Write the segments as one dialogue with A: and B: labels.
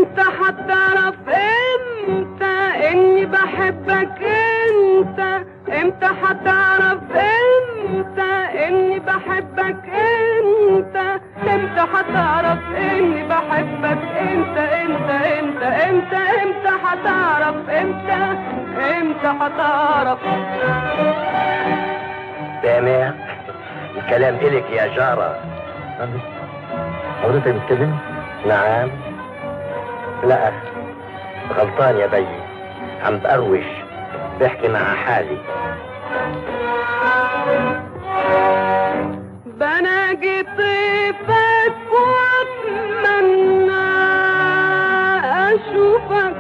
A: امتى هتعرف امتى اني بحبك انت؟ امتى هتعرف امتى اني بحبك انت؟ امتى هتعرف اني بحبك انت؟ امتى هتعرف؟ امتى هتعرف؟
B: سامع الكلام إلك يا جارة.
C: حضرتك بتكلمني؟
B: نعم. لا غلطان يا بي، عم بقروش بحكي مع حالي.
A: بناجي طيبك واتمنى اشوفك،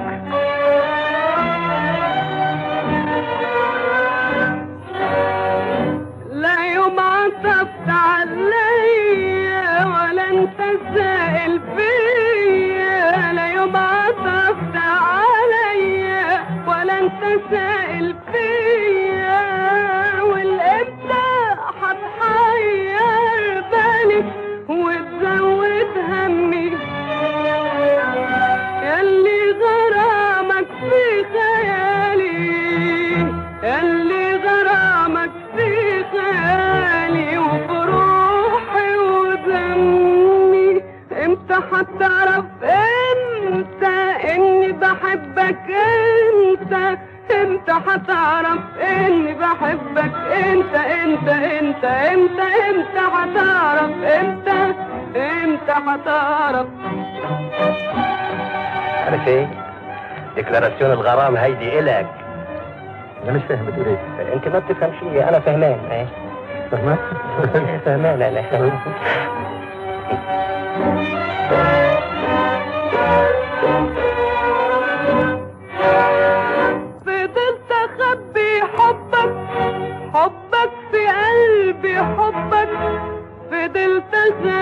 A: لا يوم عطفت عليا ولا انت سائل فيا، لا يوم عطفت عليا ولا انت سائل فيا، والامتى هتحير بالي وتزود همي، ياللي غرامك في خيالي، ياللي غرامك في خيالي وبروحي ودمي. امتى هتعرف امتى اني بحبك انت؟ امتى هتعرف اني بحبك انت؟ امتى هتعرف؟ امتى هتعرف؟
B: عارف ايه؟ ديكلاراسيون الغرام هيدي إلك.
C: انا مش فاهم بتقول ايه.
B: انت ما بتفهم شيء، انا فهمان. ايه
C: فاهمان؟
B: فهمان انا.
A: فضلت اخبي حبك، حبك في قلبي، حبك فضلت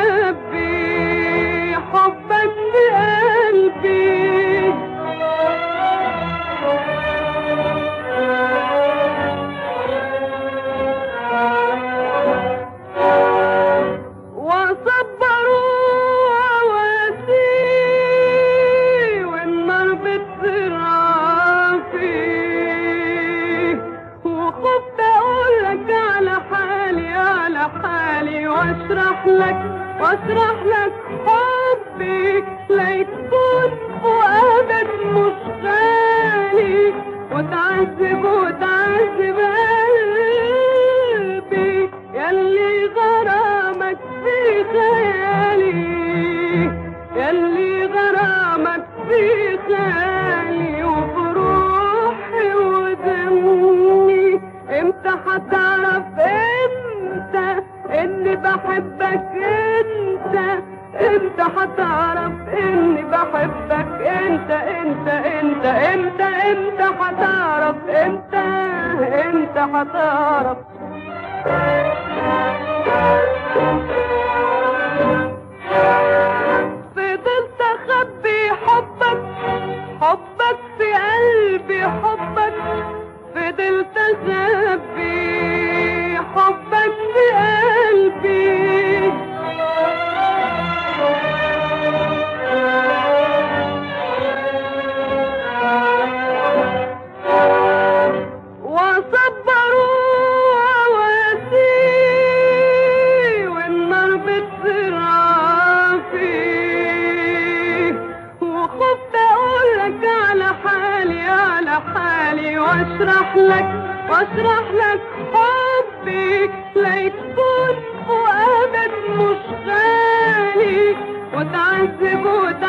A: اخبي حبك في قلبي، واشرح لك حبي ليكون فؤادك مش غالي، وتعذب قلبي ياللي غرامك في خيالي، ياللي غرامك في خيالي وبروحي ودمي. امتى هتعرف امتى اني بحبك انت؟ امتى هتعرف اني بحبك انت؟ امتى هتعرف؟ امتى هتعرف؟ فضلت اخبي حبك، حبك في قلبي، حبك فضلت اخبي حبك في قلبي، وصبروا واسي والنار بتصير فيه، وخفت اقولك على حالي واشرح لك حبي ليكون فؤادك مش غالي، وتعذب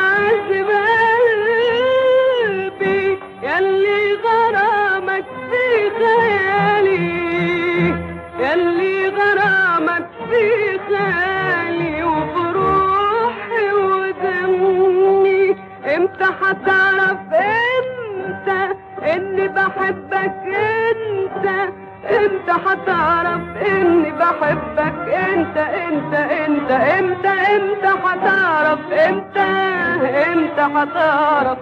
A: قلبي ياللي غرامك في خيالي، ياللي غرامك في خيالي وبروحي ودمي. امتى هتعرف امتى اني بحبك انت؟ امتى هتعرف اني بحبك انت؟ امتى هتعرف؟ امتى هتعرف؟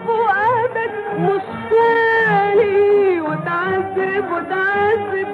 A: فؤادك مش خالي، وتعذب وتعذب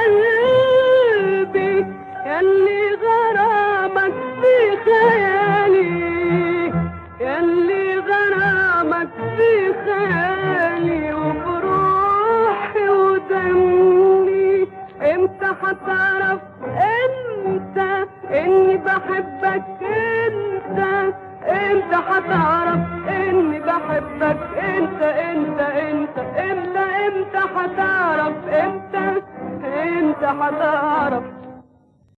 A: قلبي ياللي غرامك في خيالي، ياللي غرامك في خيالي وبروحي ودمي. امتى هتعرف انت اني بحبك انت؟ امتى هتعرف اني بحبك انت انت انت؟ امتى هتعرف؟ امتى هتعرف؟